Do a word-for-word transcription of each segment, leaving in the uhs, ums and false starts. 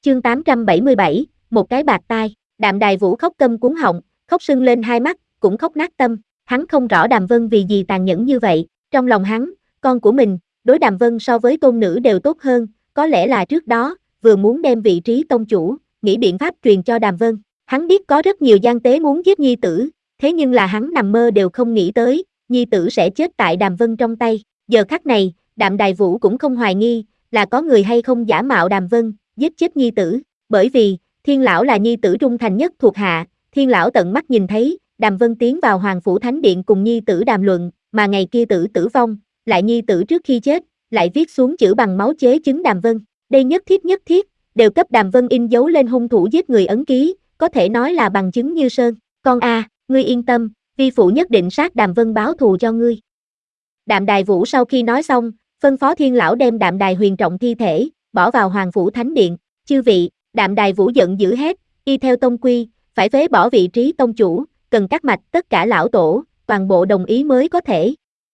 Chương tám trăm bảy mươi bảy, một cái bạc tai. Đạm Đài Vũ khóc câm cuống họng, khóc sưng lên hai mắt, cũng khóc nát tâm. Hắn không rõ Đàm Vân vì gì tàn nhẫn như vậy. Trong lòng hắn, con của mình, đối Đàm Vân so với tôn nữ đều tốt hơn. Có lẽ là trước đó, vừa muốn đem vị trí tông chủ, nghĩ biện pháp truyền cho Đàm Vân. Hắn biết có rất nhiều gian tế muốn giết nhi tử, thế nhưng là hắn nằm mơ đều không nghĩ tới, nhi tử sẽ chết tại Đàm Vân trong tay. Giờ khắc này, Đạm Đài Vũ cũng không hoài nghi, là có người hay không giả mạo Đàm Vân, giết chết nhi tử. Bởi vì, Thiên Lão là nhi tử trung thành nhất thuộc hạ, Thiên Lão tận mắt nhìn thấy, Đàm Vân tiến vào Hoàng Phủ Thánh Điện cùng nhi tử đàm luận, mà ngày kia tử tử vong, lại nhi tử trước khi chết, lại viết xuống chữ bằng máu chế chứng Đàm Vân. Đây nhất thiết nhất thiết, đều cấp Đàm Vân in dấu lên hung thủ giết người ấn ký, có thể nói là bằng chứng như sơn. Con a, ngươi yên tâm, vi phụ nhất định sát Đàm Vân báo thù cho ngươi. Đạm Đài Vũ sau khi nói xong, phân phó Thiên Lão đem Đạm Đài Huyền trọng thi thể, bỏ vào Hoàng Phủ Thánh Điện. Chư vị, Đạm Đài Vũ giận dữ hét, y theo tông quy, phải phế bỏ vị trí tông chủ, cần các mạch tất cả lão tổ, toàn bộ đồng ý mới có thể.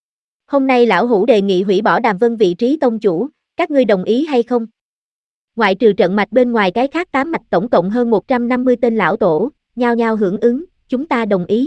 Hôm nay lão hủ đề nghị hủy bỏ Đàm Vân vị trí tông chủ, các ngươi đồng ý hay không? Ngoại trừ trận mạch bên ngoài cái khác tám mạch tổng cộng hơn một trăm năm mươi tên lão tổ, nhao nhao hưởng ứng, chúng ta đồng ý.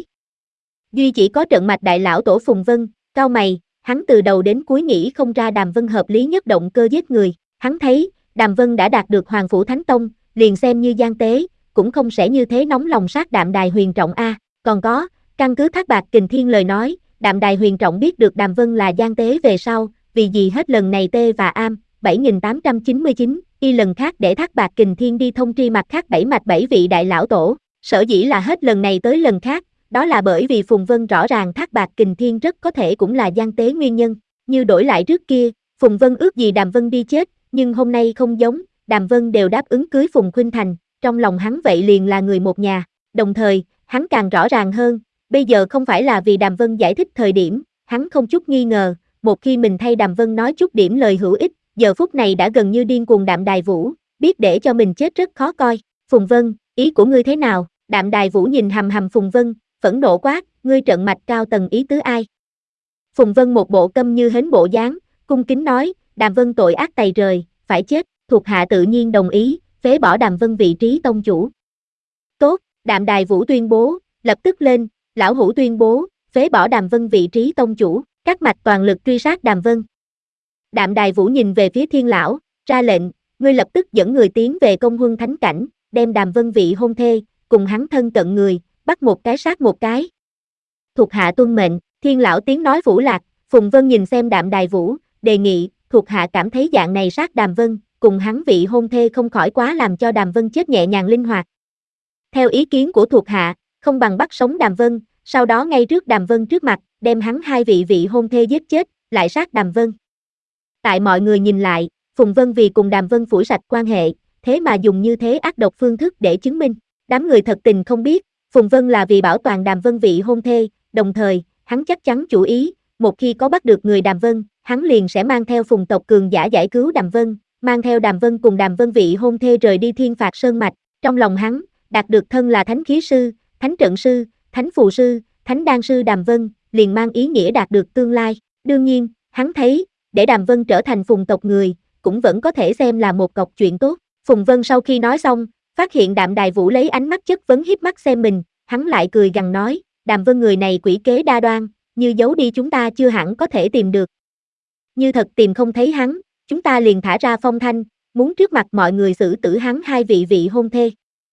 Duy chỉ có trận mạch đại lão tổ Phùng Vân, cau mày, hắn từ đầu đến cuối nghĩ không ra Đàm Vân hợp lý nhất động cơ giết người, hắn thấy, Đàm Vân đã đạt được Hoàng Phủ Thánh Tông, liền xem như gian tế, cũng không sẽ như thế nóng lòng sát Đạm Đài Huyền trọng a. Còn có, căn cứ Thác Bạt Kình Thiên lời nói, Đạm Đài Huyền trọng biết được Đàm Vân là gian tế về sau, vì gì hết lần này T và Am, bảy nghìn tám trăm chín mươi chín, y lần khác để Thác Bạt Kình Thiên đi thông tri mặt khác bảy mạch bảy vị đại lão tổ, sở dĩ là hết lần này tới lần khác, đó là bởi vì Phùng Vân rõ ràng Thác Bạt Kình Thiên rất có thể cũng là gian tế nguyên nhân, như đổi lại trước kia, Phùng Vân ước gì Đàm Vân đi chết, nhưng hôm nay không giống, Đàm Vân đều đáp ứng cưới Phùng Khuynh Thành, trong lòng hắn vậy liền là người một nhà, đồng thời, hắn càng rõ ràng hơn, bây giờ không phải là vì Đàm Vân giải thích thời điểm, hắn không chút nghi ngờ, một khi mình thay Đàm Vân nói chút điểm lời hữu ích, giờ phút này đã gần như điên cuồng Đạm Đài Vũ, biết để cho mình chết rất khó coi. Phùng Vân, ý của ngươi thế nào? Đạm Đài Vũ nhìn hầm hầm Phùng Vân, phẫn nộ quát, ngươi trận mạch cao tầng ý tứ ai? Phùng Vân một bộ câm như hến bộ dáng, cung kính nói, Đàm Vân tội ác tày trời, phải chết, thuộc hạ tự nhiên đồng ý, phế bỏ Đàm Vân vị trí tông chủ. Tốt, Đạm Đài Vũ tuyên bố, lập tức lên, lão hủ tuyên bố, phế bỏ Đàm Vân vị trí tông chủ, các mạch toàn lực truy sát Đàm Vân. Đạm Đài Vũ nhìn về phía Thiên Lão, ra lệnh, ngươi lập tức dẫn người tiến về Công Huân Thánh Cảnh, đem Đàm Vân vị hôn thê, cùng hắn thân cận người, bắt một cái sát một cái. Thuộc hạ tuân mệnh, Thiên Lão tiếng nói vũ lạc, Phùng Vân nhìn xem Đạm Đài Vũ, đề nghị, thuộc hạ cảm thấy dạng này sát Đàm Vân, cùng hắn vị hôn thê không khỏi quá làm cho Đàm Vân chết nhẹ nhàng linh hoạt. Theo ý kiến của thuộc hạ, không bằng bắt sống Đàm Vân, sau đó ngay trước Đàm Vân trước mặt, đem hắn hai vị vị hôn thê giết chết, lại sát Đàm Vân. Tại mọi người nhìn lại, Phùng Vân vì cùng Đàm Vân phủi sạch quan hệ, thế mà dùng như thế ác độc phương thức để chứng minh. Đám người thật tình không biết, Phùng Vân là vì bảo toàn Đàm Vân vị hôn thê, đồng thời, hắn chắc chắn chủ ý, một khi có bắt được người Đàm Vân, hắn liền sẽ mang theo Phùng tộc cường giả giải cứu Đàm Vân, mang theo Đàm Vân cùng Đàm Vân vị hôn thê rời đi Thiên Phạt Sơn Mạch. Trong lòng hắn, đạt được thân là Thánh Khí Sư, Thánh Trận Sư, Thánh Phù Sư, Thánh Đan Sư Đàm Vân, liền mang ý nghĩa đạt được tương lai. Đương nhiên, hắn thấy, để Đàm Vân trở thành Phùng tộc người, cũng vẫn có thể xem là một cọc chuyện tốt. Phùng Vân sau khi nói xong, phát hiện Đạm Đài Vũ lấy ánh mắt chất vấn hiếp mắt xem mình, hắn lại cười gằn nói, Đàm Vân người này quỷ kế đa đoan, như giấu đi chúng ta chưa hẳn có thể tìm được. Như thật tìm không thấy hắn, chúng ta liền thả ra phong thanh, muốn trước mặt mọi người xử tử hắn hai vị vị hôn thê.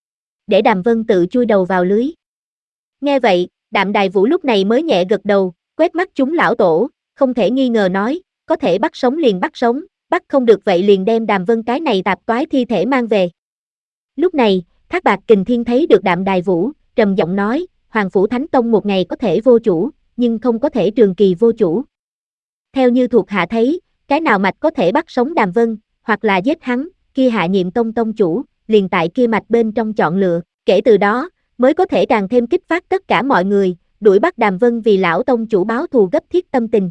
Để Đàm Vân tự chui đầu vào lưới. Nghe vậy, Đạm Đài Vũ lúc này mới nhẹ gật đầu, quét mắt chúng lão tổ, không thể nghi ngờ nói, có thể bắt sống liền bắt sống, bắt không được vậy liền đem Đàm Vân cái này tạp toái thi thể mang về. Lúc này, Thác Bạt Kình Thiên thấy được Đạm Đài Vũ, trầm giọng nói, Hoàng Phủ Thánh Tông một ngày có thể vô chủ, nhưng không có thể trường kỳ vô chủ. Theo như thuộc hạ thấy, cái nào mạch có thể bắt sống Đàm Vân, hoặc là giết hắn, kia hạ nhiệm tông tông chủ, liền tại kia mạch bên trong chọn lựa, kể từ đó, mới có thể càng thêm kích phát tất cả mọi người, đuổi bắt Đàm Vân vì lão tông chủ báo thù gấp thiết tâm tình.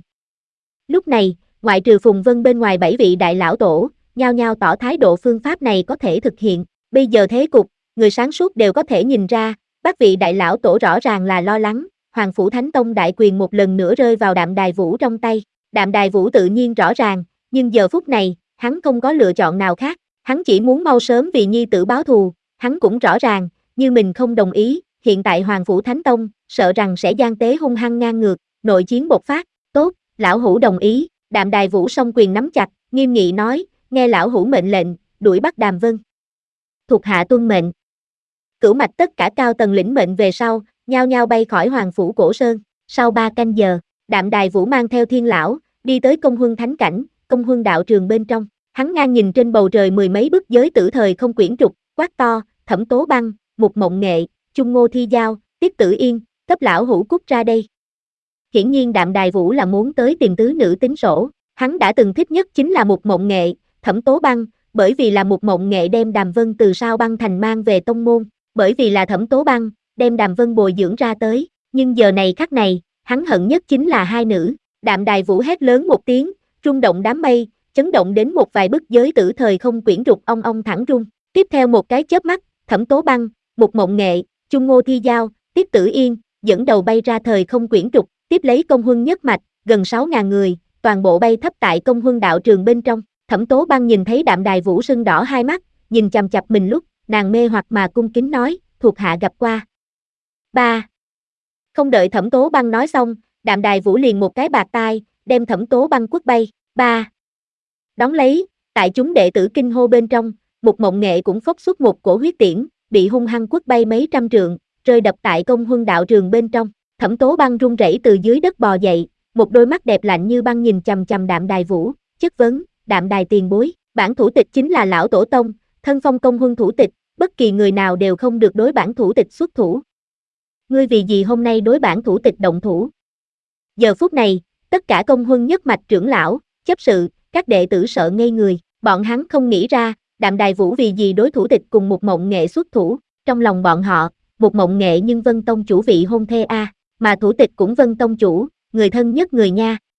Lúc này, ngoại trừ Phùng Vân bên ngoài bảy vị đại lão tổ, nhao nhao tỏ thái độ phương pháp này có thể thực hiện. Bây giờ thế cục, người sáng suốt đều có thể nhìn ra, các vị đại lão tổ rõ ràng là lo lắng, Hoàng Phủ Thánh Tông đại quyền một lần nữa rơi vào Đạm Đài Vũ trong tay. Đạm Đài Vũ tự nhiên rõ ràng, nhưng giờ phút này, hắn không có lựa chọn nào khác, Hắn chỉ muốn mau sớm vì nhi tử báo thù, hắn cũng rõ ràng, như mình không đồng ý, hiện tại Hoàng Phủ Thánh Tông, sợ rằng sẽ gian tế hung hăng ngang ngược, nội chiến bộc phát, tốt, lão hủ đồng ý, Đạm Đài Vũ song quyền nắm chặt, nghiêm nghị nói, nghe lão hủ mệnh lệnh, đuổi bắt Đàm Vân. Thuộc hạ tuân mệnh. Cửu mạch tất cả cao tầng lĩnh mệnh về sau, nhao nhao bay khỏi Hoàng Phủ Cổ Sơn, sau ba canh giờ, Đạm Đài Vũ mang theo Thiên Lão, đi tới Công Huân Thánh Cảnh, Công Huân đạo trường bên trong, hắn ngang nhìn trên bầu trời mười mấy bức giới tử thời không quyển trục, quát to, Thẩm Tố Băng, Mục Mộng Nghệ, Chung Ngô Thi Giao, Tiết Tử Yên, cấp lão hủ cút ra đây. Hiển nhiên Đạm Đài Vũ là muốn tới tìm tứ nữ tính sổ, hắn đã từng thích nhất chính là Mục Mộng Nghệ, Thẩm Tố Băng, bởi vì là Mục Mộng Nghệ đem Đàm Vân từ Sao Băng Thành mang về tông môn, bởi vì là Thẩm Tố Băng, đem Đàm Vân bồi dưỡng ra tới, nhưng giờ này khắc này, hắn hận nhất chính là hai nữ. Đạm Đài Vũ hét lớn một tiếng, rung động đám mây, chấn động đến một vài bức giới tử thời không quyển trục ong ong thẳng rung. Tiếp theo một cái chớp mắt, Thẩm Tố Băng, Mục Mộng Nghệ, Chung Ngô Thi Giao, Tiết Tử Yên, dẫn đầu bay ra thời không quyển trục, tiếp lấy Công Huân nhất mạch, gần sáu ngàn người, toàn bộ bay thấp tại Công Huân đạo trường bên trong. Thẩm Tố Băng nhìn thấy Đạm Đài Vũ sưng đỏ hai mắt, nhìn chằm chằm mình lúc, nàng mê hoặc mà cung kính nói, thuộc hạ gặp qua. Ba. Không đợi Thẩm Tố Băng nói xong, Đạm Đài Vũ liền một cái bạt tai, đem Thẩm Tố Băng quất bay. Ba. Đón lấy, tại chúng đệ tử kinh hô bên trong, Mục Mộng Nghệ cũng phốc xuất một cổ huyết tiễn, bị hung hăng quất bay mấy trăm trượng, rơi đập tại Công Huân đạo trường bên trong. Thẩm Tố Băng run rẩy từ dưới đất bò dậy, một đôi mắt đẹp lạnh như băng nhìn chằm chằm Đạm Đài Vũ, chất vấn, Đạm Đài tiền bối, bản thủ tịch chính là lão tổ tông, thân phong Công Huân thủ tịch, bất kỳ người nào đều không được đối bản thủ tịch xuất thủ. Ngươi vì gì hôm nay đối bản thủ tịch động thủ? Giờ phút này, tất cả Công Huân nhất mạch trưởng lão, chấp sự, các đệ tử sợ ngây người, bọn hắn không nghĩ ra, Đạm Đài Vũ vì gì đối thủ tịch cùng Mục Mộng Nghệ xuất thủ, trong lòng bọn họ, Mục Mộng Nghệ nhưng Vân Tông chủ vị hôn thê a, mà thủ tịch cũng Vân Tông chủ, người thân nhất người nha,